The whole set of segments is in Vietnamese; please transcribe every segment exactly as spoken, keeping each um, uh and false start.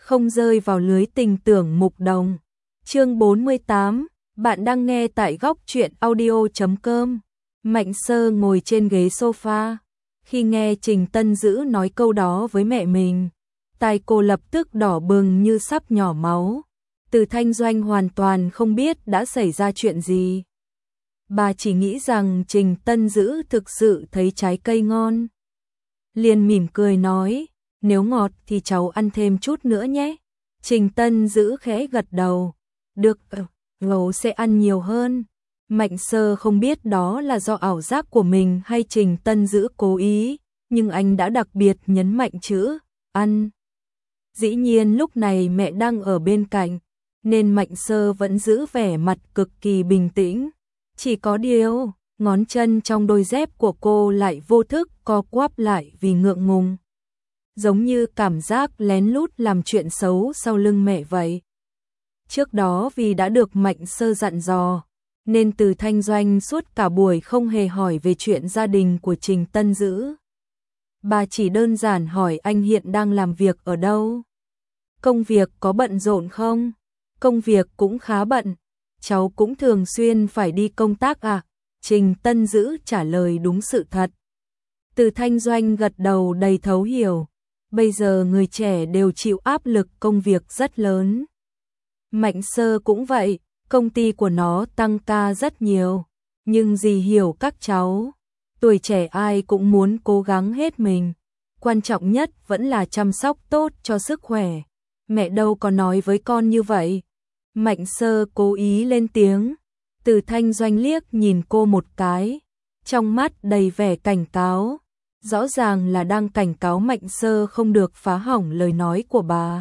không rơi vào lưới tình tưởng mục đồng. Chương bốn mươi tám, bạn đang nghe tại góc truyện audio chấm com. Mạnh Sơ ngồi trên ghế sofa, khi nghe Trình Tân Dữ nói câu đó với mẹ mình, tai cô lập tức đỏ bừng như sắp nhỏ máu. Từ Thanh Doanh hoàn toàn không biết đã xảy ra chuyện gì. Bà chỉ nghĩ rằng Trình Tân Dữ thực sự thấy trái cây ngon. Liền mỉm cười nói, nếu ngọt thì cháu ăn thêm chút nữa nhé. Trình Tân Dữ khẽ gật đầu, được, gấu sẽ ăn nhiều hơn. Mạnh Sơ không biết đó là do ảo giác của mình hay Trình Tân Dữ cố ý, nhưng anh đã đặc biệt nhấn mạnh chữ ăn. Dĩ nhiên lúc này mẹ đang ở bên cạnh, nên Mạnh Sơ vẫn giữ vẻ mặt cực kỳ bình tĩnh. Chỉ có điều, ngón chân trong đôi dép của cô lại vô thức co quắp lại vì ngượng ngùng. Giống như cảm giác lén lút làm chuyện xấu sau lưng mẹ vậy. Trước đó vì đã được Mạnh Sơ dặn dò, nên Từ Thanh Doanh suốt cả buổi không hề hỏi về chuyện gia đình của Trình Tân Dữ. Bà chỉ đơn giản hỏi anh hiện đang làm việc ở đâu. Công việc có bận rộn không? Công việc cũng khá bận. Cháu cũng thường xuyên phải đi công tác à? Trình Tân Dữ trả lời đúng sự thật. Từ Thanh Doanh gật đầu đầy thấu hiểu. Bây giờ người trẻ đều chịu áp lực công việc rất lớn. Mạnh Sơ cũng vậy, công ty của nó tăng ca rất nhiều. Nhưng dì hiểu các cháu, tuổi trẻ ai cũng muốn cố gắng hết mình. Quan trọng nhất vẫn là chăm sóc tốt cho sức khỏe. Mẹ đâu có nói với con như vậy. Mạnh Sơ cố ý lên tiếng. Từ Thanh Doanh liếc nhìn cô một cái, trong mắt đầy vẻ cảnh cáo. Rõ ràng là đang cảnh cáo Mạnh Sơ không được phá hỏng lời nói của bà.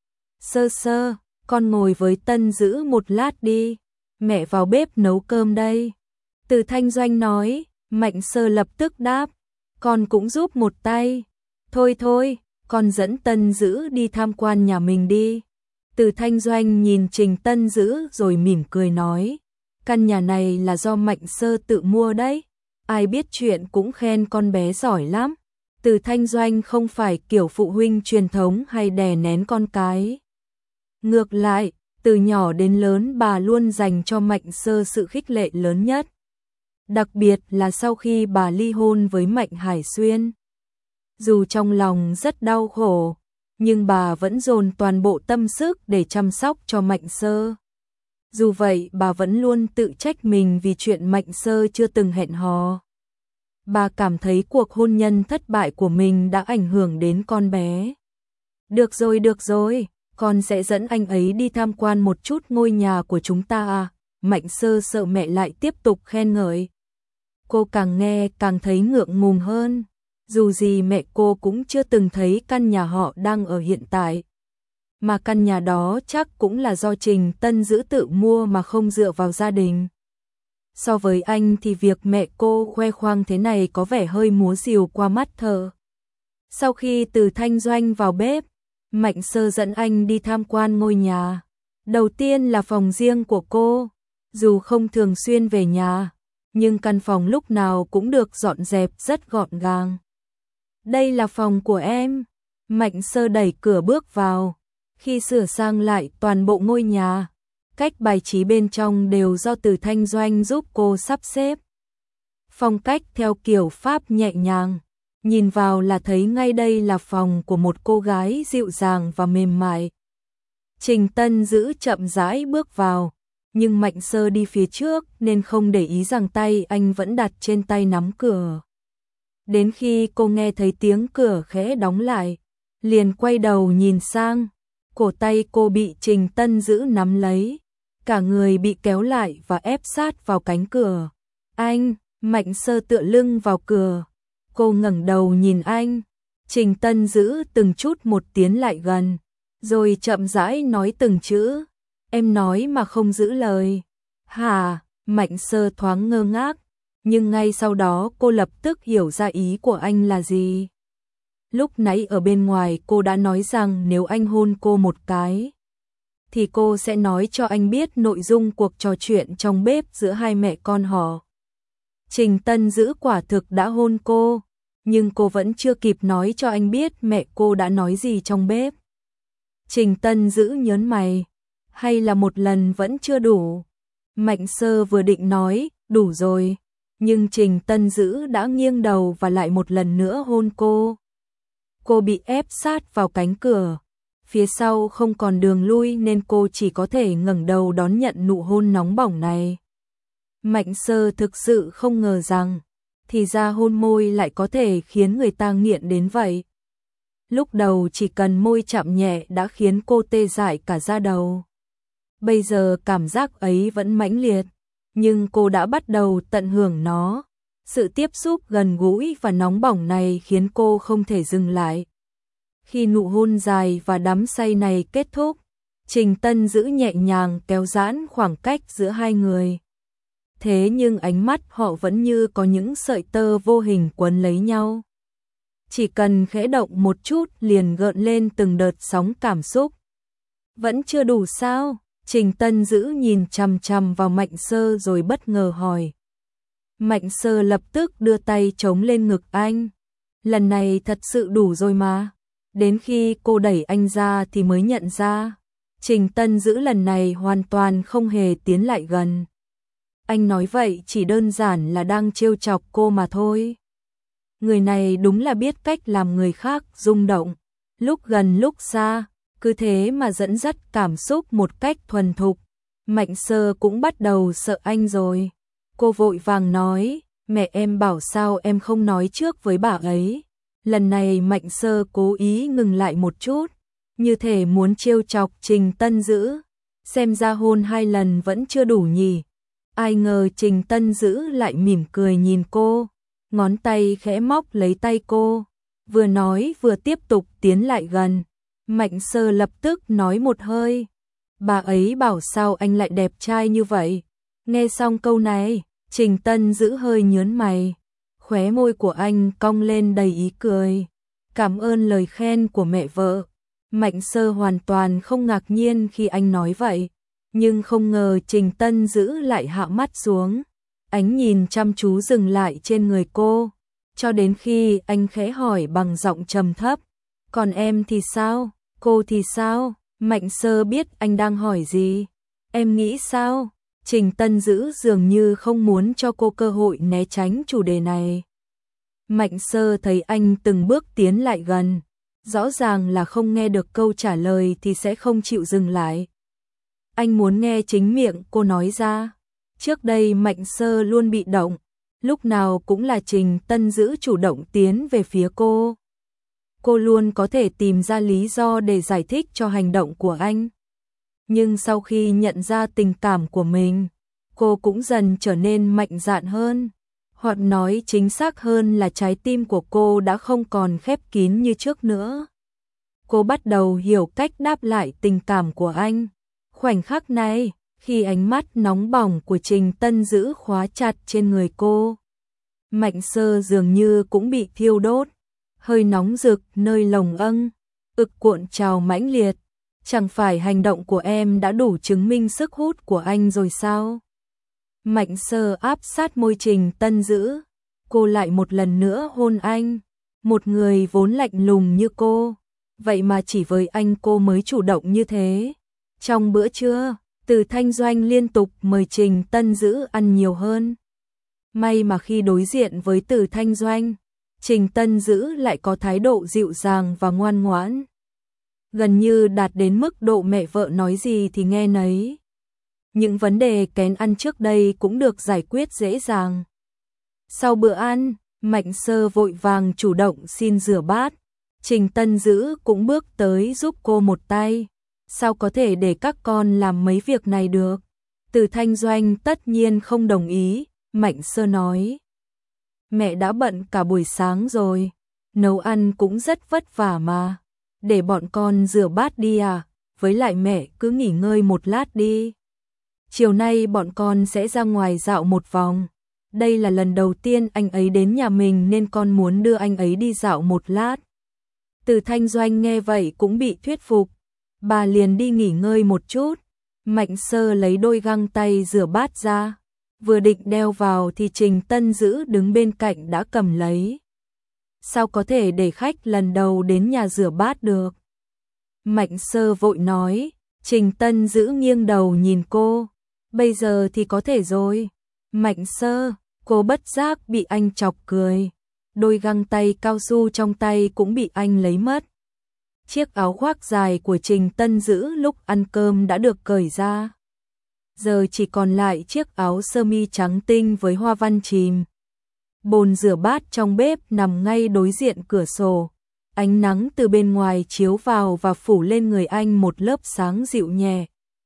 Sơ Sơ, con ngồi với Tân Dữ một lát đi. Mẹ vào bếp nấu cơm đây. Từ Thanh Doanh nói. Mạnh Sơ lập tức đáp. Con cũng giúp một tay. Thôi thôi, con dẫn Tân Dữ đi tham quan nhà mình đi. Từ Thanh Doanh nhìn Trình Tân Dữ rồi mỉm cười nói. Căn nhà này là do Mạnh Sơ tự mua đấy. Ai biết chuyện cũng khen con bé giỏi lắm. Từ Thanh Doanh không phải kiểu phụ huynh truyền thống hay đè nén con cái. Ngược lại, từ nhỏ đến lớn bà luôn dành cho Mạnh Sơ sự khích lệ lớn nhất. Đặc biệt là sau khi bà ly hôn với Mạnh Hải Xuyên. Dù trong lòng rất đau khổ, nhưng bà vẫn dồn toàn bộ tâm sức để chăm sóc cho Mạnh Sơ. Dù vậy bà vẫn luôn tự trách mình vì chuyện Mạnh Sơ chưa từng hẹn hò. Bà cảm thấy cuộc hôn nhân thất bại của mình đã ảnh hưởng đến con bé. Được rồi, được rồi, con sẽ dẫn anh ấy đi tham quan một chút ngôi nhà của chúng ta à? Mạnh Sơ sợ mẹ lại tiếp tục khen ngợi. Cô càng nghe càng thấy ngượng ngùng hơn. Dù gì mẹ cô cũng chưa từng thấy căn nhà họ đang ở hiện tại. Mà căn nhà đó chắc cũng là do Trình Tân Dữ tự mua mà không dựa vào gia đình. So với anh thì việc mẹ cô khoe khoang thế này có vẻ hơi múa rìu qua mắt thợ. Sau khi Từ Thanh Doanh vào bếp, Mạnh Sơ dẫn anh đi tham quan ngôi nhà. Đầu tiên là phòng riêng của cô. Dù không thường xuyên về nhà, nhưng căn phòng lúc nào cũng được dọn dẹp rất gọn gàng. Đây là phòng của em. Mạnh Sơ đẩy cửa bước vào. Khi sửa sang lại toàn bộ ngôi nhà, cách bài trí bên trong đều do Từ Thanh Doanh giúp cô sắp xếp. Phong cách theo kiểu Pháp nhẹ nhàng, nhìn vào là thấy ngay đây là phòng của một cô gái dịu dàng và mềm mại. Trình Tân Dữ chậm rãi bước vào, nhưng Mạnh Sơ đi phía trước nên không để ý rằng tay anh vẫn đặt trên tay nắm cửa. Đến khi cô nghe thấy tiếng cửa khẽ đóng lại, liền quay đầu nhìn sang. Cổ tay cô bị Trình Tân Dữ nắm lấy, cả người bị kéo lại và ép sát vào cánh cửa. Anh, Mạnh Sơ tựa lưng vào cửa. Cô ngẩng đầu nhìn anh. Trình Tân Dữ từng chút một tiến lại gần, rồi chậm rãi nói từng chữ. Em nói mà không giữ lời. Hả? Mạnh Sơ thoáng ngơ ngác, nhưng ngay sau đó cô lập tức hiểu ra ý của anh là gì. Lúc nãy ở bên ngoài cô đã nói rằng nếu anh hôn cô một cái, thì cô sẽ nói cho anh biết nội dung cuộc trò chuyện trong bếp giữa hai mẹ con họ. Trình Tân Dữ quả thực đã hôn cô, nhưng cô vẫn chưa kịp nói cho anh biết mẹ cô đã nói gì trong bếp. Trình Tân Dữ nhớn mày, hay là một lần vẫn chưa đủ. Mạnh Sơ vừa định nói, đủ rồi, nhưng Trình Tân Dữ đã nghiêng đầu và lại một lần nữa hôn cô. Cô bị ép sát vào cánh cửa, phía sau không còn đường lui nên cô chỉ có thể ngẩng đầu đón nhận nụ hôn nóng bỏng này. Mạnh Sơ thực sự không ngờ rằng, thì ra hôn môi lại có thể khiến người ta nghiện đến vậy. Lúc đầu chỉ cần môi chạm nhẹ đã khiến cô tê dại cả da đầu. Bây giờ cảm giác ấy vẫn mãnh liệt, nhưng cô đã bắt đầu tận hưởng nó. Sự tiếp xúc gần gũi và nóng bỏng này khiến cô không thể dừng lại. Khi nụ hôn dài và đắm say này kết thúc, Trình Tân Dữ nhẹ nhàng kéo giãn khoảng cách giữa hai người. Thế nhưng ánh mắt họ vẫn như có những sợi tơ vô hình quấn lấy nhau. Chỉ cần khẽ động một chút liền gợn lên từng đợt sóng cảm xúc. Vẫn chưa đủ sao? Trình Tân Dữ nhìn chằm chằm vào Mạnh Sơ rồi bất ngờ hỏi. Mạnh Sơ lập tức đưa tay chống lên ngực anh. Lần này thật sự đủ rồi mà. Đến khi cô đẩy anh ra thì mới nhận ra, Trình Tân Dữ lần này hoàn toàn không hề tiến lại gần. Anh nói vậy chỉ đơn giản là đang trêu chọc cô mà thôi. Người này đúng là biết cách làm người khác rung động, lúc gần lúc xa, cứ thế mà dẫn dắt cảm xúc một cách thuần thục. Mạnh Sơ cũng bắt đầu sợ anh rồi. Cô vội vàng nói, mẹ em bảo sao em không nói trước với bà ấy. Lần này Mạnh Sơ cố ý ngừng lại một chút, như thể muốn trêu chọc Trình Tân Dữ. Xem ra hôn hai lần vẫn chưa đủ nhỉ. Ai ngờ Trình Tân Dữ lại mỉm cười nhìn cô, ngón tay khẽ móc lấy tay cô, vừa nói vừa tiếp tục tiến lại gần. Mạnh Sơ lập tức nói một hơi, bà ấy bảo sao anh lại đẹp trai như vậy. Nghe xong câu này, Trình Tân Dữ hơi nhớn mày, khóe môi của anh cong lên đầy ý cười. Cảm ơn lời khen của mẹ vợ. Mạnh Sơ hoàn toàn không ngạc nhiên khi anh nói vậy, nhưng không ngờ Trình Tân Dữ lại hạ mắt xuống, ánh nhìn chăm chú dừng lại trên người cô, cho đến khi anh khẽ hỏi bằng giọng trầm thấp, còn em thì sao, cô thì sao? Mạnh Sơ biết anh đang hỏi gì. Em nghĩ sao? Trình Tân Dữ dường như không muốn cho cô cơ hội né tránh chủ đề này. Mạnh Sơ thấy anh từng bước tiến lại gần, rõ ràng là không nghe được câu trả lời thì sẽ không chịu dừng lại. Anh muốn nghe chính miệng cô nói ra. Trước đây Mạnh Sơ luôn bị động, lúc nào cũng là Trình Tân Dữ chủ động tiến về phía cô. Cô luôn có thể tìm ra lý do để giải thích cho hành động của anh. Nhưng sau khi nhận ra tình cảm của mình, cô cũng dần trở nên mạnh dạn hơn. Hoặc nói chính xác hơn là trái tim của cô đã không còn khép kín như trước nữa. Cô bắt đầu hiểu cách đáp lại tình cảm của anh. Khoảnh khắc này, khi ánh mắt nóng bỏng của Trình Tân Dữ khóa chặt trên người cô, Mạnh Sơ dường như cũng bị thiêu đốt, hơi nóng rực nơi lồng âng, ực cuộn trào mãnh liệt. Chẳng phải hành động của em đã đủ chứng minh sức hút của anh rồi sao? Mạnh Sơ áp sát môi Trình Tân Dữ, cô lại một lần nữa hôn anh. Một người vốn lạnh lùng như cô, vậy mà chỉ với anh cô mới chủ động như thế. Trong bữa trưa, Từ Thanh Doanh liên tục mời Trình Tân Dữ ăn nhiều hơn. May mà khi đối diện với Từ Thanh Doanh, Trình Tân Dữ lại có thái độ dịu dàng và ngoan ngoãn. Gần như đạt đến mức độ mẹ vợ nói gì thì nghe nấy. Những vấn đề kén ăn trước đây cũng được giải quyết dễ dàng. Sau bữa ăn, Mạnh Sơ vội vàng chủ động xin rửa bát. Trình Tân Dữ cũng bước tới giúp cô một tay. Sao có thể để các con làm mấy việc này được? Từ Thanh Doanh tất nhiên không đồng ý. Mạnh Sơ nói, mẹ đã bận cả buổi sáng rồi, nấu ăn cũng rất vất vả mà. Để bọn con rửa bát đi à, với lại mẹ cứ nghỉ ngơi một lát đi. Chiều nay bọn con sẽ ra ngoài dạo một vòng. Đây là lần đầu tiên anh ấy đến nhà mình nên con muốn đưa anh ấy đi dạo một lát. Từ Thanh Doanh nghe vậy cũng bị thuyết phục. Bà liền đi nghỉ ngơi một chút. Mạnh Sơ lấy đôi găng tay rửa bát ra. Vừa định đeo vào thì Trình Tân Dữ đứng bên cạnh đã cầm lấy. Sao có thể để khách lần đầu đến nhà rửa bát được? Mạnh Sơ vội nói. Trình Tân giữ nghiêng đầu nhìn cô. Bây giờ thì có thể rồi. Mạnh Sơ, cô bất giác bị anh chọc cười. Đôi găng tay cao su trong tay cũng bị anh lấy mất. Chiếc áo khoác dài của Trình Tân giữ lúc ăn cơm đã được cởi ra. Giờ chỉ còn lại chiếc áo sơ mi trắng tinh với hoa văn chìm. Bồn rửa bát trong bếp nằm ngay đối diện cửa sổ. Ánh nắng từ bên ngoài chiếu vào và phủ lên người anh một lớp sáng dịu nhẹ.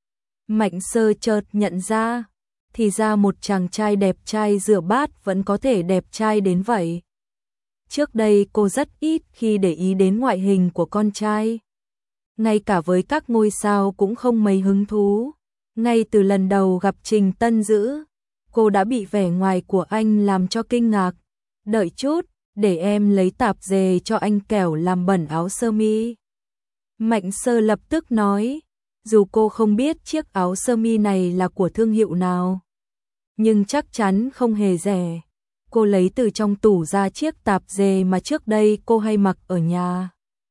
Mạnh Sơ chợt nhận ra, thì ra một chàng trai đẹp trai rửa bát vẫn có thể đẹp trai đến vậy. Trước đây cô rất ít khi để ý đến ngoại hình của con trai. Ngay cả với các ngôi sao cũng không mấy hứng thú. Ngay từ lần đầu gặp Trình Tân giữ, cô đã bị vẻ ngoài của anh làm cho kinh ngạc. Đợi chút, để em lấy tạp dề cho anh kẻo làm bẩn áo sơ mi. Mạnh Sơ lập tức nói, dù cô không biết chiếc áo sơ mi này là của thương hiệu nào, nhưng chắc chắn không hề rẻ. Cô lấy từ trong tủ ra chiếc tạp dề mà trước đây cô hay mặc ở nhà.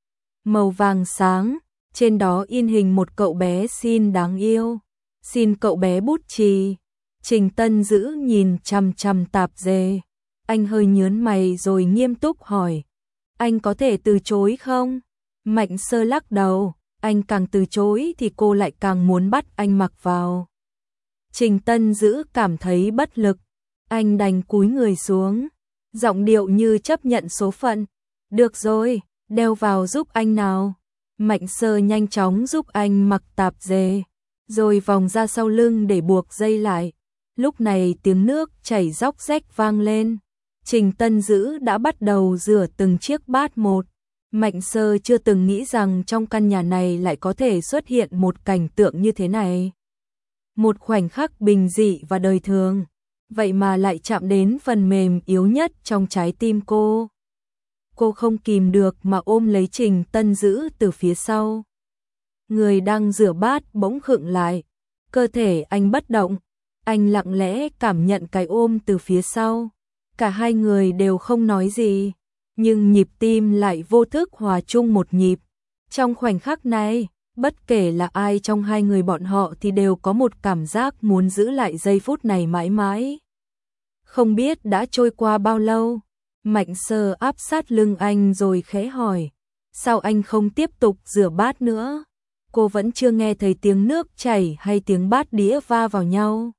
Màu vàng sáng, trên đó in hình một cậu bé xin đáng yêu. Xin cậu bé bút chì. Trình Tân giữ nhìn chằm chằm tạp dề. Anh hơi nhớn mày rồi nghiêm túc hỏi. Anh có thể từ chối không? Mạnh Sơ lắc đầu. Anh càng từ chối thì cô lại càng muốn bắt anh mặc vào. Trình Tân giữ cảm thấy bất lực. Anh đành cúi người xuống. Giọng điệu như chấp nhận số phận. Được rồi, đeo vào giúp anh nào. Mạnh Sơ nhanh chóng giúp anh mặc tạp dề, rồi vòng ra sau lưng để buộc dây lại. Lúc này tiếng nước chảy róc rách vang lên. Trình Tân giữ đã bắt đầu rửa từng chiếc bát một. Mạnh Sơ chưa từng nghĩ rằng trong căn nhà này lại có thể xuất hiện một cảnh tượng như thế này. Một khoảnh khắc bình dị và đời thường, vậy mà lại chạm đến phần mềm yếu nhất trong trái tim cô. Cô không kìm được mà ôm lấy Trình Tân giữ từ phía sau. Người đang rửa bát bỗng khựng lại, cơ thể anh bất động, anh lặng lẽ cảm nhận cái ôm từ phía sau. Cả hai người đều không nói gì, nhưng nhịp tim lại vô thức hòa chung một nhịp. Trong khoảnh khắc này, bất kể là ai trong hai người bọn họ thì đều có một cảm giác muốn giữ lại giây phút này mãi mãi. Không biết đã trôi qua bao lâu, Mạnh Sơ áp sát lưng anh rồi khẽ hỏi, sao anh không tiếp tục rửa bát nữa? Cô vẫn chưa nghe thấy tiếng nước chảy hay tiếng bát đĩa va vào nhau.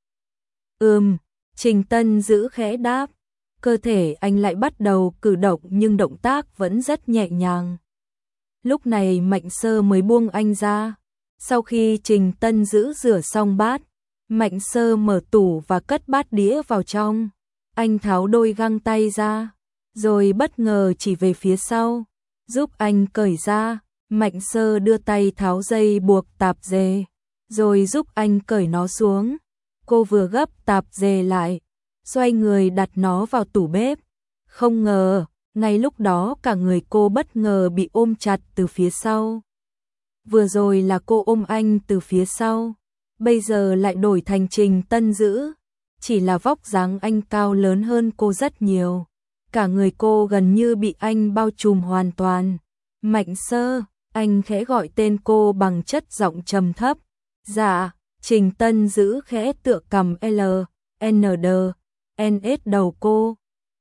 Ừm, Trình Tân giữ khẽ đáp. Cơ thể anh lại bắt đầu cử động nhưng động tác vẫn rất nhẹ nhàng. Lúc này Mạnh Sơ mới buông anh ra. Sau khi Trình Tân giữ rửa xong bát, Mạnh Sơ mở tủ và cất bát đĩa vào trong. Anh tháo đôi găng tay ra, rồi bất ngờ chỉ về phía sau, giúp anh cởi ra. Mạnh Sơ đưa tay tháo dây buộc tạp dề, rồi giúp anh cởi nó xuống. Cô vừa gấp tạp dề lại, xoay người đặt nó vào tủ bếp. Không ngờ, ngay lúc đó cả người cô bất ngờ bị ôm chặt từ phía sau. Vừa rồi là cô ôm anh từ phía sau, bây giờ lại đổi thành Trình Tân giữ. Chỉ là vóc dáng anh cao lớn hơn cô rất nhiều. Cả người cô gần như bị anh bao trùm hoàn toàn. Mạnh Sơ, anh khẽ gọi tên cô bằng chất giọng trầm thấp. Dạ. Trình Tân giữ khẽ tựa cằm L, N D, N S đầu cô.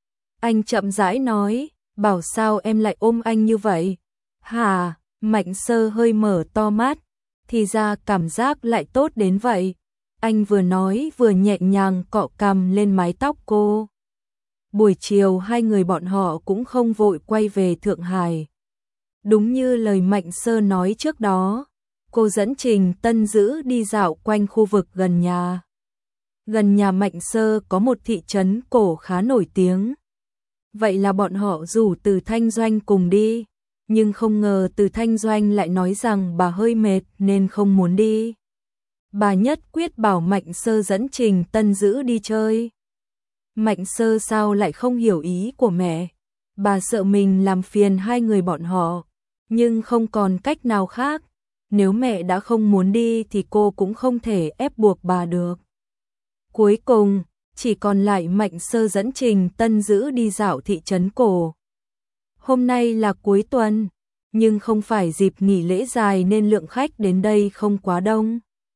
Anh chậm rãi nói, bảo sao em lại ôm anh như vậy? Hả? Mạnh Sơ hơi mở to mắt, thì ra cảm giác lại tốt đến vậy. Anh vừa nói vừa nhẹ nhàng cọ cằm lên mái tóc cô. Buổi chiều hai người bọn họ cũng không vội quay về Thượng Hải. Đúng như lời Mạnh Sơ nói trước đó, cô dẫn Trình Tân giữ đi dạo quanh khu vực gần nhà. Gần nhà Mạnh Sơ có một thị trấn cổ khá nổi tiếng. Vậy là bọn họ rủ Từ Thanh Doanh cùng đi, nhưng không ngờ Từ Thanh Doanh lại nói rằng bà hơi mệt nên không muốn đi. Bà nhất quyết bảo Mạnh Sơ dẫn Trình Tân giữ đi chơi. Mạnh Sơ sao lại không hiểu ý của mẹ? Bà sợ mình làm phiền hai người bọn họ, nhưng không còn cách nào khác. Nếu mẹ đã không muốn đi thì cô cũng không thể ép buộc bà được. Cuối cùng, chỉ còn lại Mạnh Sơ dẫn Trình Tân giữ đi dạo thị trấn cổ. Hôm nay là cuối tuần, nhưng không phải dịp nghỉ lễ dài nên lượng khách đến đây không quá đông.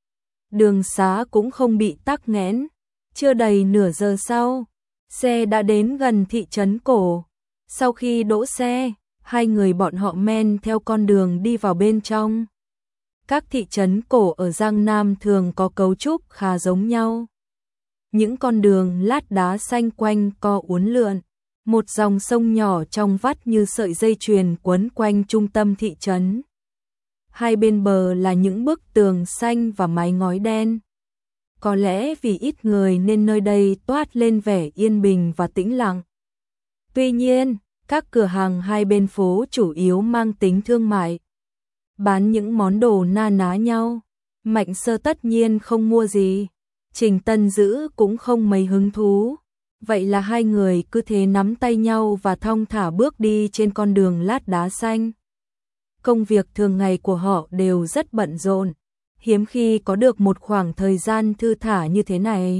Đường xá cũng không bị tắc nghẽn. Chưa đầy nửa giờ sau, xe đã đến gần thị trấn cổ. Sau khi đỗ xe, hai người bọn họ men theo con đường đi vào bên trong. Các thị trấn cổ ở Giang Nam thường có cấu trúc khá giống nhau. Những con đường lát đá xanh quanh co uốn lượn, một dòng sông nhỏ trong vắt như sợi dây chuyền quấn quanh trung tâm thị trấn. Hai bên bờ là những bức tường xanh và mái ngói đen. Có lẽ vì ít người nên nơi đây toát lên vẻ yên bình và tĩnh lặng. Tuy nhiên, các cửa hàng hai bên phố chủ yếu mang tính thương mại, bán những món đồ na ná nhau. Mạnh Sơ tất nhiên không mua gì, Trình Tân Dữ cũng không mấy hứng thú. Vậy là hai người cứ thế nắm tay nhau và thong thả bước đi trên con đường lát đá xanh. Công việc thường ngày của họ đều rất bận rộn, hiếm khi có được một khoảng thời gian thư thả như thế này.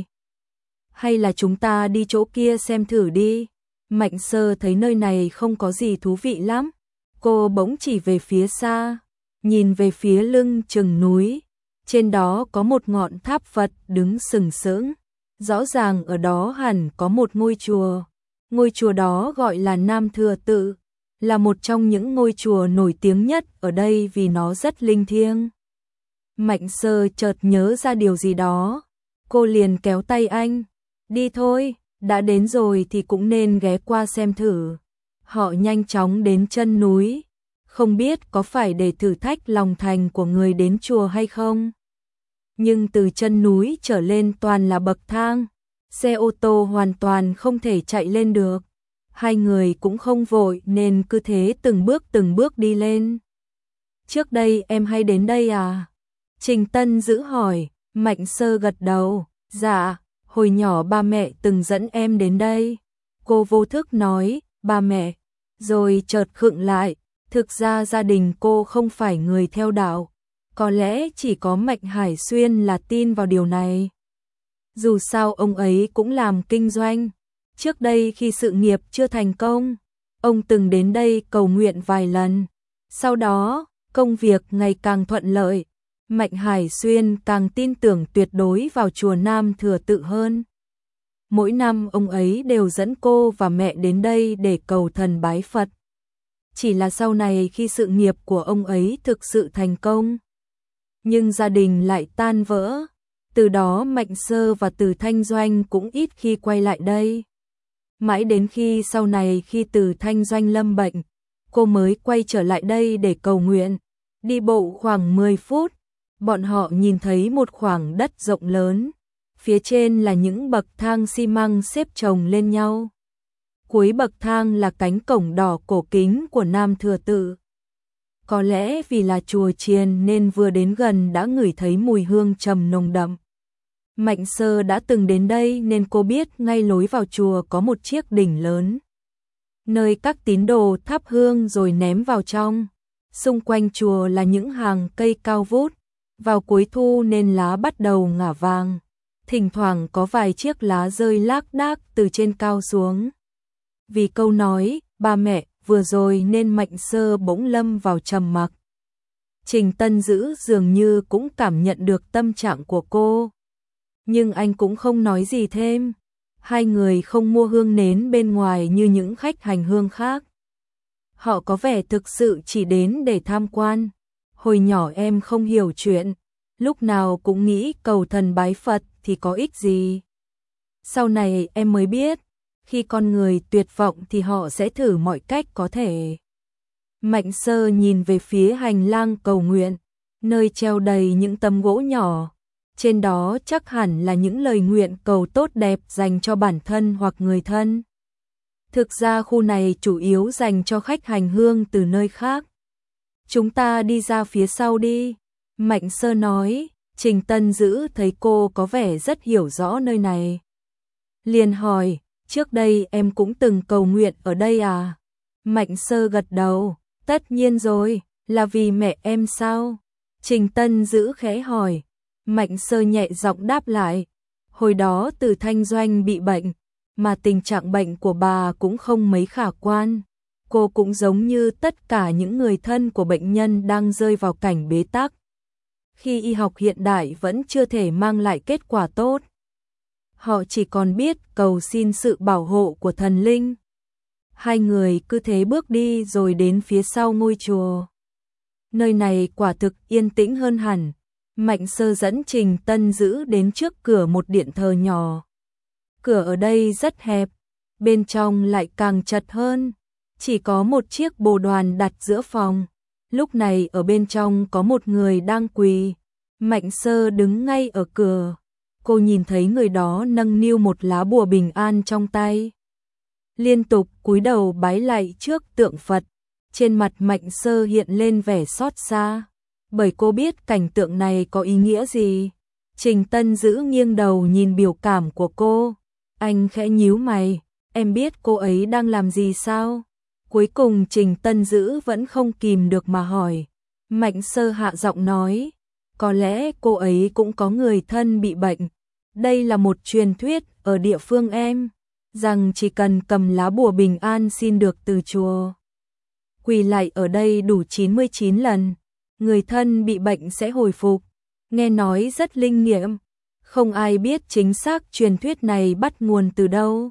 Hay là chúng ta đi chỗ kia xem thử đi. Mạnh Sơ thấy nơi này không có gì thú vị lắm. Cô bỗng chỉ về phía xa, nhìn về phía lưng chừng núi. Trên đó có một ngọn tháp Phật đứng sừng sững. Rõ ràng ở đó hẳn có một ngôi chùa. Ngôi chùa đó gọi là Nam Thừa Tự, là một trong những ngôi chùa nổi tiếng nhất ở đây vì nó rất linh thiêng. Mạnh Sơ chợt nhớ ra điều gì đó. Cô liền kéo tay anh. Đi thôi, đã đến rồi thì cũng nên ghé qua xem thử. Họ nhanh chóng đến chân núi. Không biết có phải để thử thách lòng thành của người đến chùa hay không. Nhưng từ chân núi trở lên toàn là bậc thang. Xe ô tô hoàn toàn không thể chạy lên được. Hai người cũng không vội nên cứ thế từng bước từng bước đi lên. Trước đây em hay đến đây à? Trình Tân Dữ hỏi. Mạnh Sơ gật đầu. Dạ, hồi nhỏ ba mẹ từng dẫn em đến đây. Cô vô thức nói, ba mẹ. Rồi chợt khựng lại. Thực ra gia đình cô không phải người theo đạo. Có lẽ chỉ có Mạnh Hải Xuyên là tin vào điều này. Dù sao ông ấy cũng làm kinh doanh. Trước đây khi sự nghiệp chưa thành công, ông từng đến đây cầu nguyện vài lần. Sau đó, công việc ngày càng thuận lợi. Mạnh Hải Xuyên càng tin tưởng tuyệt đối vào chùa Nam Thừa Tự hơn. Mỗi năm ông ấy đều dẫn cô và mẹ đến đây để cầu thần bái Phật. Chỉ là sau này khi sự nghiệp của ông ấy thực sự thành công, nhưng gia đình lại tan vỡ. Từ đó Mạnh Sơ và Từ Thanh Doanh cũng ít khi quay lại đây. Mãi đến khi sau này khi Từ Thanh Doanh lâm bệnh, cô mới quay trở lại đây để cầu nguyện. Đi bộ khoảng mười phút, bọn họ nhìn thấy một khoảng đất rộng lớn. Phía trên là những bậc thang xi măng xếp chồng lên nhau. Cuối bậc thang là cánh cổng đỏ cổ kính của Nam Thừa Tự. Có lẽ vì là chùa chiền nên vừa đến gần đã ngửi thấy mùi hương trầm nồng đậm. Mạnh Sơ đã từng đến đây nên cô biết ngay lối vào chùa có một chiếc đỉnh lớn, nơi các tín đồ thắp hương rồi ném vào trong. Xung quanh chùa là những hàng cây cao vút. Vào cuối thu nên lá bắt đầu ngả vàng. Thỉnh thoảng có vài chiếc lá rơi lác đác từ trên cao xuống. Vì câu nói, ba mẹ, vừa rồi nên Mạnh Sơ bỗng lâm vào trầm mặc. Trình Tân Dữ dường như cũng cảm nhận được tâm trạng của cô. Nhưng anh cũng không nói gì thêm. Hai người không mua hương nến bên ngoài như những khách hành hương khác. Họ có vẻ thực sự chỉ đến để tham quan. Hồi nhỏ em không hiểu chuyện, lúc nào cũng nghĩ cầu thần bái Phật thì có ích gì. Sau này em mới biết, khi con người tuyệt vọng thì họ sẽ thử mọi cách có thể. Mạnh Sơ nhìn về phía hành lang cầu nguyện, nơi treo đầy những tấm gỗ nhỏ. Trên đó chắc hẳn là những lời nguyện cầu tốt đẹp dành cho bản thân hoặc người thân. Thực ra khu này chủ yếu dành cho khách hành hương từ nơi khác. Chúng ta đi ra phía sau đi. Mạnh Sơ nói. Trình Tân Dữ thấy cô có vẻ rất hiểu rõ nơi này. Liền hỏi, trước đây em cũng từng cầu nguyện ở đây à? Mạnh Sơ gật đầu, tất nhiên rồi, là vì mẹ em sao? Trình Tân Dữ khẽ hỏi. Mạnh Sơ nhẹ giọng đáp lại, hồi đó Từ Thanh Doanh bị bệnh, mà tình trạng bệnh của bà cũng không mấy khả quan. cô cũng giống như tất cả những người thân của bệnh nhân đang rơi vào cảnh bế tắc. Khi y học hiện đại vẫn chưa thể mang lại kết quả tốt, họ chỉ còn biết cầu xin sự bảo hộ của thần linh. Hai người cứ thế bước đi rồi đến phía sau ngôi chùa. Nơi này quả thực yên tĩnh hơn hẳn. Mạnh Sơ dẫn Trình Tân Dữ đến trước cửa một điện thờ nhỏ. Cửa ở đây rất hẹp, bên trong lại càng chật hơn. Chỉ có một chiếc bồ đoàn đặt giữa phòng. Lúc này ở bên trong có một người đang quỳ. Mạnh Sơ đứng ngay ở cửa. Cô nhìn thấy người đó nâng niu một lá bùa bình an trong tay. Liên tục cúi đầu bái lạy trước tượng Phật. Trên mặt Mạnh Sơ hiện lên vẻ xót xa. Bởi cô biết cảnh tượng này có ý nghĩa gì. Trình Tân Dữ nghiêng đầu nhìn biểu cảm của cô. Anh khẽ nhíu mày. Em biết cô ấy đang làm gì sao? Cuối cùng Trình Tân Dữ vẫn không kìm được mà hỏi. Mạnh Sơ hạ giọng nói. Có lẽ cô ấy cũng có người thân bị bệnh. Đây là một truyền thuyết ở địa phương em. Rằng chỉ cần cầm lá bùa bình an xin được từ chùa. Quỳ lại ở đây đủ chín mươi chín lần. Người thân bị bệnh sẽ hồi phục. Nghe nói rất linh nghiệm. Không ai biết chính xác truyền thuyết này bắt nguồn từ đâu.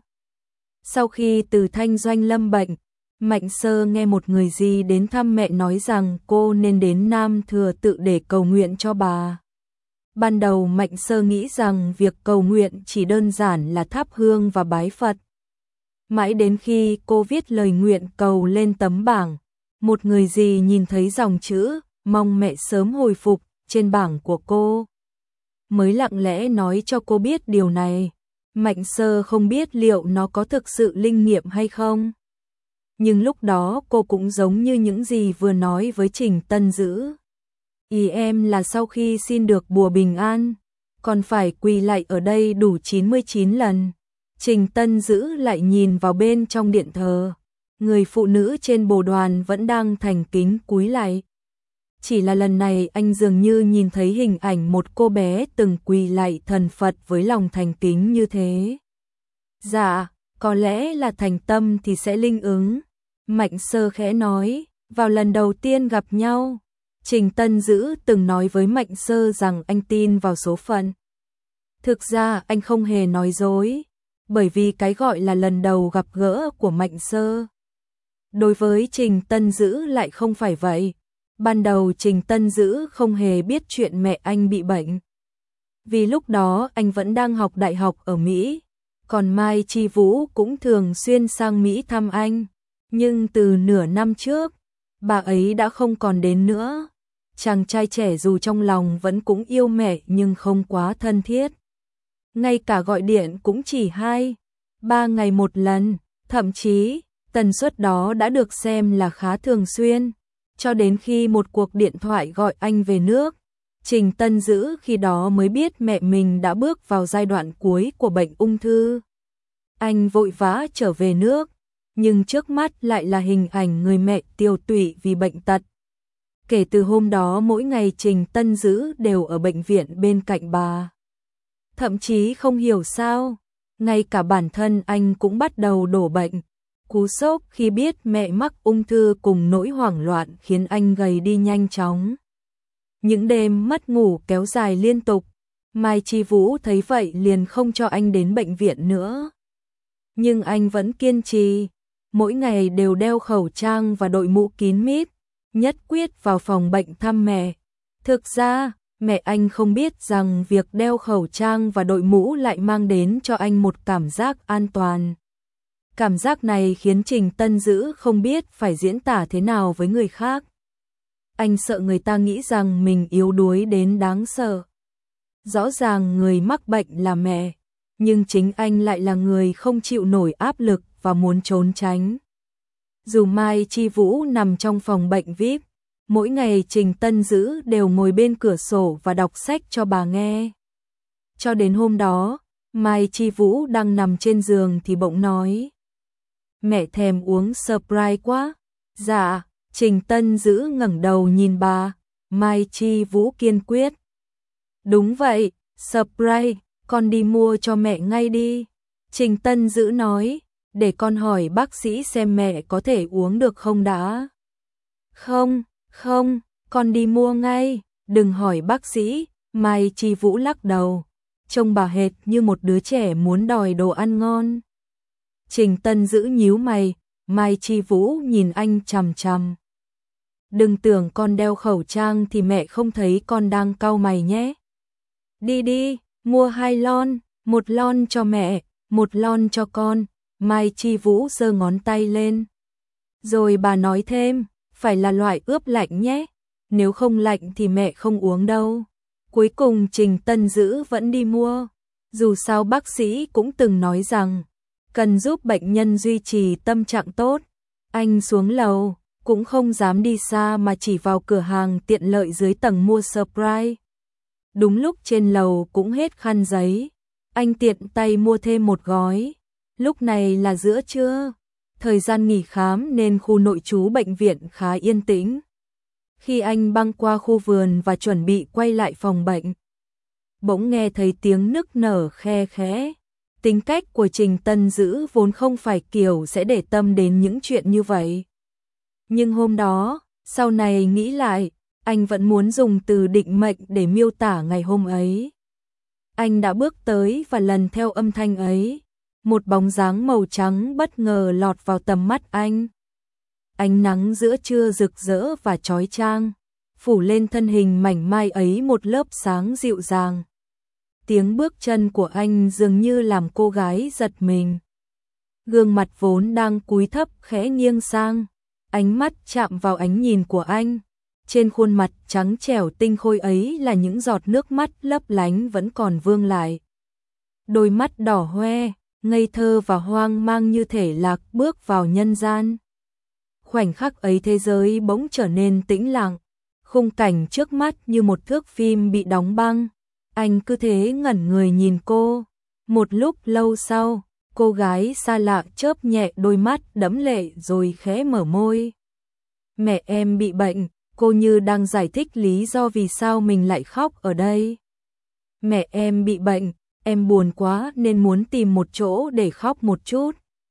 Sau khi Từ Thanh Doanh lâm bệnh, Mạnh Sơ nghe một người gì đến thăm mẹ nói rằng cô nên đến Nam Thừa Tự để cầu nguyện cho bà. Ban đầu Mạnh Sơ nghĩ rằng việc cầu nguyện chỉ đơn giản là thắp hương và bái Phật. Mãi đến khi cô viết lời nguyện cầu lên tấm bảng, một người gì nhìn thấy dòng chữ mong mẹ sớm hồi phục trên bảng của cô, mới lặng lẽ nói cho cô biết điều này. Mạnh Sơ không biết liệu nó có thực sự linh nghiệm hay không. Nhưng lúc đó cô cũng giống như những gì vừa nói với Trình Tân Dữ. Ý em là sau khi xin được bùa bình an, còn phải quỳ lạy ở đây đủ chín mươi chín lần. Trình Tân Dữ lại nhìn vào bên trong điện thờ. Người phụ nữ trên bồ đoàn vẫn đang thành kính cúi lạy. Chỉ là lần này anh dường như nhìn thấy hình ảnh một cô bé từng quỳ lạy thần Phật với lòng thành kính như thế. Dạ, có lẽ là thành tâm thì sẽ linh ứng. Mạnh Sơ khẽ nói, vào lần đầu tiên gặp nhau, Trình Tân Dữ từng nói với Mạnh Sơ rằng anh tin vào số phận. Thực ra anh không hề nói dối, bởi vì cái gọi là lần đầu gặp gỡ của Mạnh Sơ. Đối với Trình Tân Dữ lại không phải vậy. Ban đầu Trình Tân Dữ không hề biết chuyện mẹ anh bị bệnh. Vì lúc đó anh vẫn đang học đại học ở Mỹ, còn Mai Chi Vũ cũng thường xuyên sang Mỹ thăm anh. Nhưng từ nửa năm trước, bà ấy đã không còn đến nữa. Chàng trai trẻ dù trong lòng vẫn cũng yêu mẹ nhưng không quá thân thiết. Ngay cả gọi điện cũng chỉ hai, ba ngày một lần, thậm chí tần suất đó đã được xem là khá thường xuyên. Cho đến khi một cuộc điện thoại gọi anh về nước, Trình Tân Dữ khi đó mới biết mẹ mình đã bước vào giai đoạn cuối của bệnh ung thư. Anh vội vã trở về nước, nhưng trước mắt lại là hình ảnh người mẹ tiêu tụy vì bệnh tật. Kể từ hôm đó mỗi ngày Trình Tân Dữ đều ở bệnh viện bên cạnh bà. Thậm chí không hiểu sao, ngay cả bản thân anh cũng bắt đầu đổ bệnh. Cú sốc khi biết mẹ mắc ung thư cùng nỗi hoảng loạn khiến anh gầy đi nhanh chóng. Những đêm mất ngủ kéo dài liên tục, Mai Chi Vũ thấy vậy liền không cho anh đến bệnh viện nữa. Nhưng anh vẫn kiên trì, mỗi ngày đều đeo khẩu trang và đội mũ kín mít, nhất quyết vào phòng bệnh thăm mẹ. Thực ra, mẹ anh không biết rằng việc đeo khẩu trang và đội mũ lại mang đến cho anh một cảm giác an toàn. Cảm giác này khiến Trình Tân Dữ không biết phải diễn tả thế nào với người khác. Anh sợ người ta nghĩ rằng mình yếu đuối đến đáng sợ. Rõ ràng người mắc bệnh là mẹ, nhưng chính anh lại là người không chịu nổi áp lực và muốn trốn tránh. Dù Mai Chi Vũ nằm trong phòng bệnh vi ai pi, mỗi ngày Trình Tân Dữ đều ngồi bên cửa sổ và đọc sách cho bà nghe. Cho đến hôm đó, Mai Chi Vũ đang nằm trên giường thì bỗng nói: mẹ thèm uống Sprite quá. Dạ. Trình Tân Dữ ngẩng đầu nhìn bà. Mai Chi Vũ kiên quyết: đúng vậy, Sprite, con đi mua cho mẹ ngay đi. Trình Tân Dữ nói: để con hỏi bác sĩ xem mẹ có thể uống được không đã. Không, không, con đi mua ngay, đừng hỏi bác sĩ, Mai Chi Vũ lắc đầu, trông bà hệt như một đứa trẻ muốn đòi đồ ăn ngon. Trình Tân giữ nhíu mày, Mai Chi Vũ nhìn anh chằm chằm. Đừng tưởng con đeo khẩu trang thì mẹ không thấy con đang cau mày nhé. Đi đi, mua hai lon, một lon cho mẹ, một lon cho con, Mai Chi Vũ giơ ngón tay lên. Rồi bà nói thêm, phải là loại ướp lạnh nhé, nếu không lạnh thì mẹ không uống đâu. Cuối cùng Trình Tân Dữ vẫn đi mua, dù sao bác sĩ cũng từng nói rằng, cần giúp bệnh nhân duy trì tâm trạng tốt. Anh xuống lầu, cũng không dám đi xa mà chỉ vào cửa hàng tiện lợi dưới tầng mua surprise. Đúng lúc trên lầu cũng hết khăn giấy, anh tiện tay mua thêm một gói. Lúc này là giữa trưa, thời gian nghỉ khám nên khu nội trú bệnh viện khá yên tĩnh. Khi anh băng qua khu vườn và chuẩn bị quay lại phòng bệnh, bỗng nghe thấy tiếng nức nở khe khẽ. Tính cách của Trình Tân Dữ vốn không phải kiểu sẽ để tâm đến những chuyện như vậy. Nhưng hôm đó, sau này nghĩ lại, anh vẫn muốn dùng từ định mệnh để miêu tả ngày hôm ấy. Anh đã bước tới và lần theo âm thanh ấy, một bóng dáng màu trắng bất ngờ lọt vào tầm mắt anh. Ánh nắng giữa trưa rực rỡ và chói chang, phủ lên thân hình mảnh mai ấy một lớp sáng dịu dàng. Tiếng bước chân của anh dường như làm cô gái giật mình. Gương mặt vốn đang cúi thấp khẽ nghiêng sang, ánh mắt chạm vào ánh nhìn của anh. Trên khuôn mặt trắng trẻo tinh khôi ấy là những giọt nước mắt lấp lánh vẫn còn vương lại. Đôi mắt đỏ hoe, ngây thơ và hoang mang như thể lạc bước vào nhân gian. Khoảnh khắc ấy thế giới bỗng trở nên tĩnh lặng, khung cảnh trước mắt như một thước phim bị đóng băng. Anh cứ thế ngẩn người nhìn cô. Một lúc lâu sau, cô gái xa lạ chớp nhẹ đôi mắt đẫm lệ rồi khẽ mở môi. Mẹ em bị bệnh, cô như đang giải thích lý do vì sao mình lại khóc ở đây. Mẹ em bị bệnh, em buồn quá nên muốn tìm một chỗ để khóc một chút.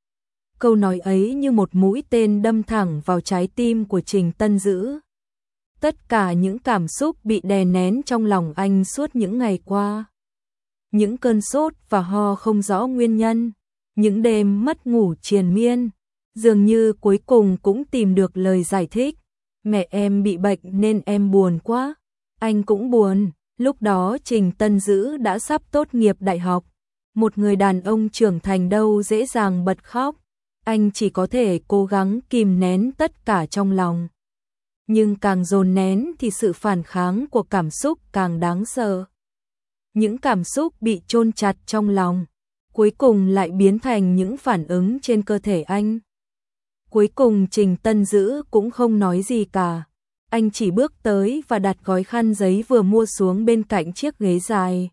Câu nói ấy như một mũi tên đâm thẳng vào trái tim của Trình Tân Dữ. Tất cả những cảm xúc bị đè nén trong lòng anh suốt những ngày qua. Những cơn sốt và ho không rõ nguyên nhân, những đêm mất ngủ triền miên, dường như cuối cùng cũng tìm được lời giải thích. Mẹ em bị bệnh nên em buồn quá. Anh cũng buồn. Lúc đó Trình Tân Dữ đã sắp tốt nghiệp đại học. Một người đàn ông trưởng thành đâu dễ dàng bật khóc. Anh chỉ có thể cố gắng kìm nén tất cả trong lòng. Nhưng càng dồn nén thì sự phản kháng của cảm xúc càng đáng sợ. Những cảm xúc bị chôn chặt trong lòng, cuối cùng lại biến thành những phản ứng trên cơ thể anh. Cuối cùng Trình Tân Dữ cũng không nói gì cả. Anh chỉ bước tới và đặt gói khăn giấy vừa mua xuống bên cạnh chiếc ghế dài.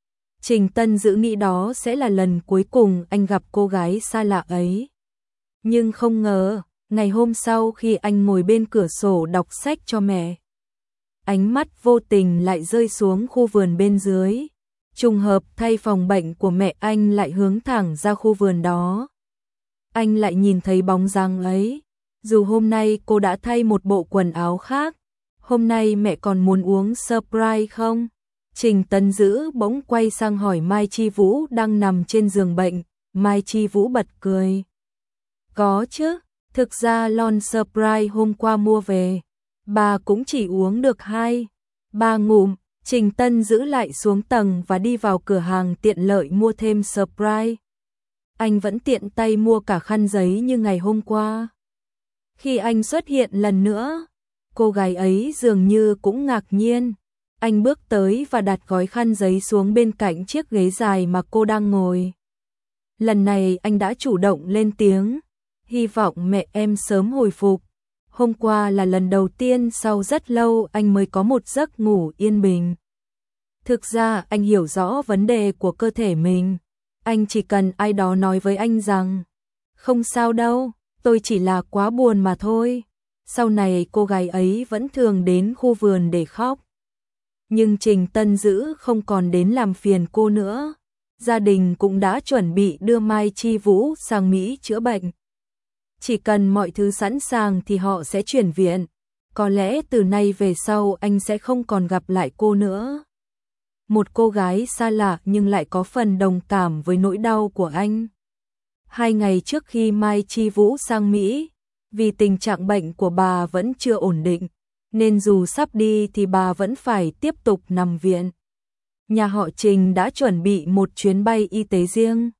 Trình Tân Dữ nghĩ đó sẽ là lần cuối cùng anh gặp cô gái xa lạ ấy. Nhưng không ngờ, ngày hôm sau khi anh ngồi bên cửa sổ đọc sách cho mẹ, ánh mắt vô tình lại rơi xuống khu vườn bên dưới. Trùng hợp thay phòng bệnh của mẹ anh lại hướng thẳng ra khu vườn đó. Anh lại nhìn thấy bóng dáng ấy. Dù hôm nay cô đã thay một bộ quần áo khác, hôm nay mẹ còn muốn uống surprise không? Trình Tân Dữ bỗng quay sang hỏi Mai Chi Vũ đang nằm trên giường bệnh. Mai Chi Vũ bật cười. Có chứ, thực ra lon surprise hôm qua mua về, bà cũng chỉ uống được hai, ba ngụm. Trình Tân Dữ lại xuống tầng và đi vào cửa hàng tiện lợi mua thêm surprise. Anh vẫn tiện tay mua cả khăn giấy như ngày hôm qua. Khi anh xuất hiện lần nữa, cô gái ấy dường như cũng ngạc nhiên. Anh bước tới và đặt gói khăn giấy xuống bên cạnh chiếc ghế dài mà cô đang ngồi. Lần này anh đã chủ động lên tiếng. Hy vọng mẹ em sớm hồi phục. Hôm qua là lần đầu tiên sau rất lâu anh mới có một giấc ngủ yên bình. Thực ra anh hiểu rõ vấn đề của cơ thể mình. Anh chỉ cần ai đó nói với anh rằng, không sao đâu, tôi chỉ là quá buồn mà thôi. Sau này cô gái ấy vẫn thường đến khu vườn để khóc. Nhưng Trình Tân Dữ không còn đến làm phiền cô nữa. gia đình cũng đã chuẩn bị đưa Mai Chi Vũ sang Mỹ chữa bệnh. Chỉ cần mọi thứ sẵn sàng thì họ sẽ chuyển viện. Có lẽ từ nay về sau anh sẽ không còn gặp lại cô nữa. Một cô gái xa lạ nhưng lại có phần đồng cảm với nỗi đau của anh. Hai ngày trước khi Mai Chi Vũ sang Mỹ, vì tình trạng bệnh của bà vẫn chưa ổn định, nên dù sắp đi thì bà vẫn phải tiếp tục nằm viện. Nhà họ Trình đã chuẩn bị một chuyến bay y tế riêng.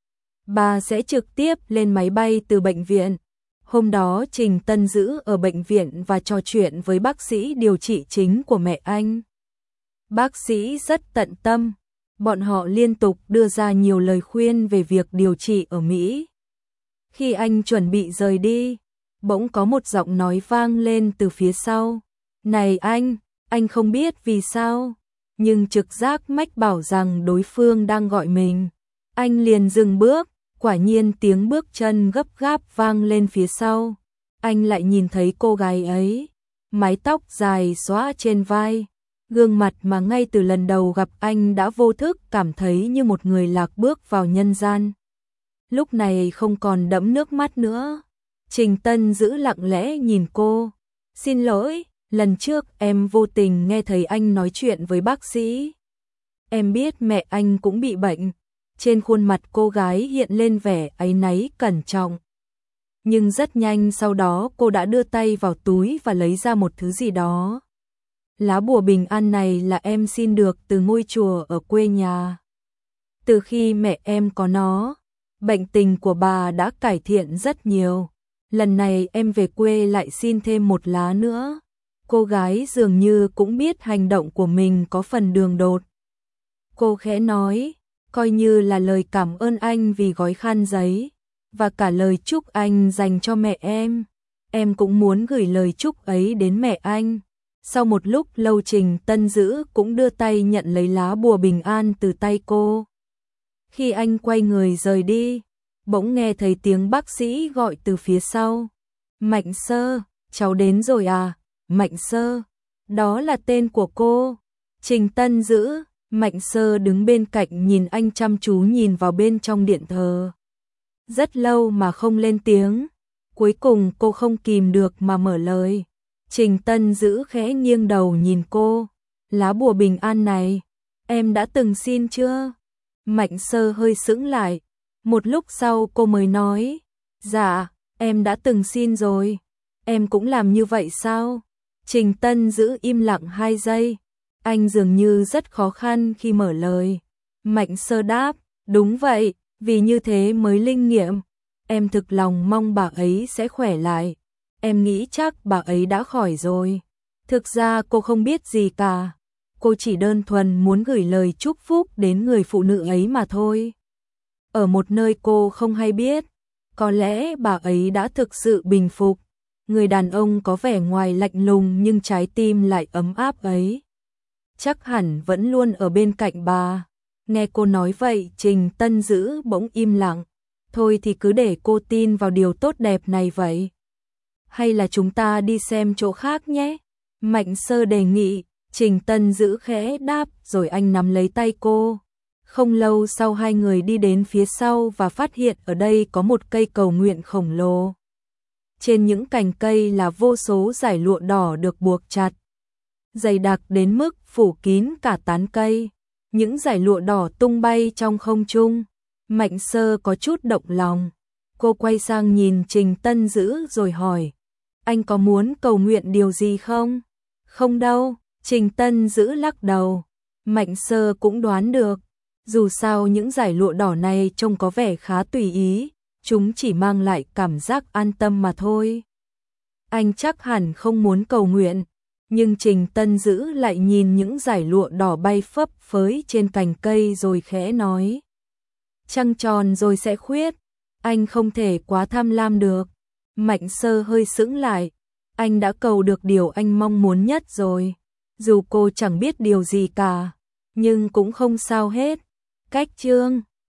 Bà sẽ trực tiếp lên máy bay từ bệnh viện. Hôm đó Trình Tân Dữ ở bệnh viện và trò chuyện với bác sĩ điều trị chính của mẹ anh. Bác sĩ rất tận tâm, bọn họ liên tục đưa ra nhiều lời khuyên về việc điều trị ở Mỹ. Khi anh chuẩn bị rời đi, bỗng có một giọng nói vang lên từ phía sau. Này anh, anh không biết vì sao, nhưng trực giác mách bảo rằng đối phương đang gọi mình. Anh liền dừng bước, quả nhiên tiếng bước chân gấp gáp vang lên phía sau. Anh lại nhìn thấy cô gái ấy, mái tóc dài xõa trên vai. Gương mặt mà ngay từ lần đầu gặp anh đã vô thức cảm thấy như một người lạc bước vào nhân gian. Lúc này không còn đẫm nước mắt nữa. Trình Tân Dữ lặng lẽ nhìn cô. Xin lỗi, lần trước em vô tình nghe thấy anh nói chuyện với bác sĩ. Em biết mẹ anh cũng bị bệnh. Trên khuôn mặt cô gái hiện lên vẻ áy náy cẩn trọng. Nhưng rất nhanh sau đó cô đã đưa tay vào túi và lấy ra một thứ gì đó. Lá bùa bình an này là em xin được từ ngôi chùa ở quê nhà. Từ khi mẹ em có nó, bệnh tình của bà đã cải thiện rất nhiều. Lần này em về quê lại xin thêm một lá nữa. Cô gái dường như cũng biết hành động của mình có phần đường đột. Cô khẽ nói, coi như là lời cảm ơn anh vì gói khăn giấy, và cả lời chúc anh dành cho mẹ em. Em cũng muốn gửi lời chúc ấy đến mẹ anh. Sau một lúc lâu Trình Tân Dữ cũng đưa tay nhận lấy lá bùa bình an từ tay cô. Khi anh quay người rời đi, bỗng nghe thấy tiếng bác sĩ gọi từ phía sau. Mạnh Sơ, cháu đến rồi à? Mạnh Sơ, đó là tên của cô. Trình Tân Dữ, Mạnh Sơ đứng bên cạnh nhìn anh chăm chú nhìn vào bên trong điện thờ. Rất lâu mà không lên tiếng, cuối cùng cô không kìm được mà mở lời. Trình Tân Dữ khẽ nghiêng đầu nhìn cô. Lá bùa bình an này, em đã từng xin chưa? Mạnh Sơ hơi sững lại. Một lúc sau cô mới nói, dạ, em đã từng xin rồi. Em cũng làm như vậy sao? Trình Tân Dữ im lặng hai giây. Anh dường như rất khó khăn khi mở lời. Mạnh Sơ đáp, đúng vậy, vì như thế mới linh nghiệm. Em thực lòng mong bà ấy sẽ khỏe lại. Em nghĩ chắc bà ấy đã khỏi rồi. Thực ra cô không biết gì cả. Cô chỉ đơn thuần muốn gửi lời chúc phúc đến người phụ nữ ấy mà thôi. Ở một nơi cô không hay biết, có lẽ bà ấy đã thực sự bình phục. Người đàn ông có vẻ ngoài lạnh lùng nhưng trái tim lại ấm áp ấy. Chắc hẳn vẫn luôn ở bên cạnh bà. Nghe cô nói vậy Trình Tân Dữ bỗng im lặng. Thôi thì cứ để cô tin vào điều tốt đẹp này vậy. Hay là chúng ta đi xem chỗ khác nhé? Mạnh Sơ đề nghị. Trình Tân Dữ khẽ đáp rồi anh nắm lấy tay cô. Không lâu sau hai người đi đến phía sau và phát hiện ở đây có một cây cầu nguyện khổng lồ. Trên những cành cây là vô số dải lụa đỏ được buộc chặt, dày đặc đến mức phủ kín cả tán cây. Những dải lụa đỏ tung bay trong không trung. Mạnh Sơ có chút động lòng. Cô quay sang nhìn Trình Tân Dữ rồi hỏi, anh có muốn cầu nguyện điều gì không? Không đâu, Trình Tân Dữ lắc đầu. Mạnh Sơ cũng đoán được. Dù sao những dải lụa đỏ này trông có vẻ khá tùy ý, chúng chỉ mang lại cảm giác an tâm mà thôi. Anh chắc hẳn không muốn cầu nguyện, nhưng Trình Tân Dữ lại nhìn những dải lụa đỏ bay phấp phới trên cành cây rồi khẽ nói. Trăng tròn rồi sẽ khuyết, anh không thể quá tham lam được. Mạnh Sơ hơi sững lại, anh đã cầu được điều anh mong muốn nhất rồi. Dù cô chẳng biết điều gì cả, nhưng cũng không sao hết. Cách chương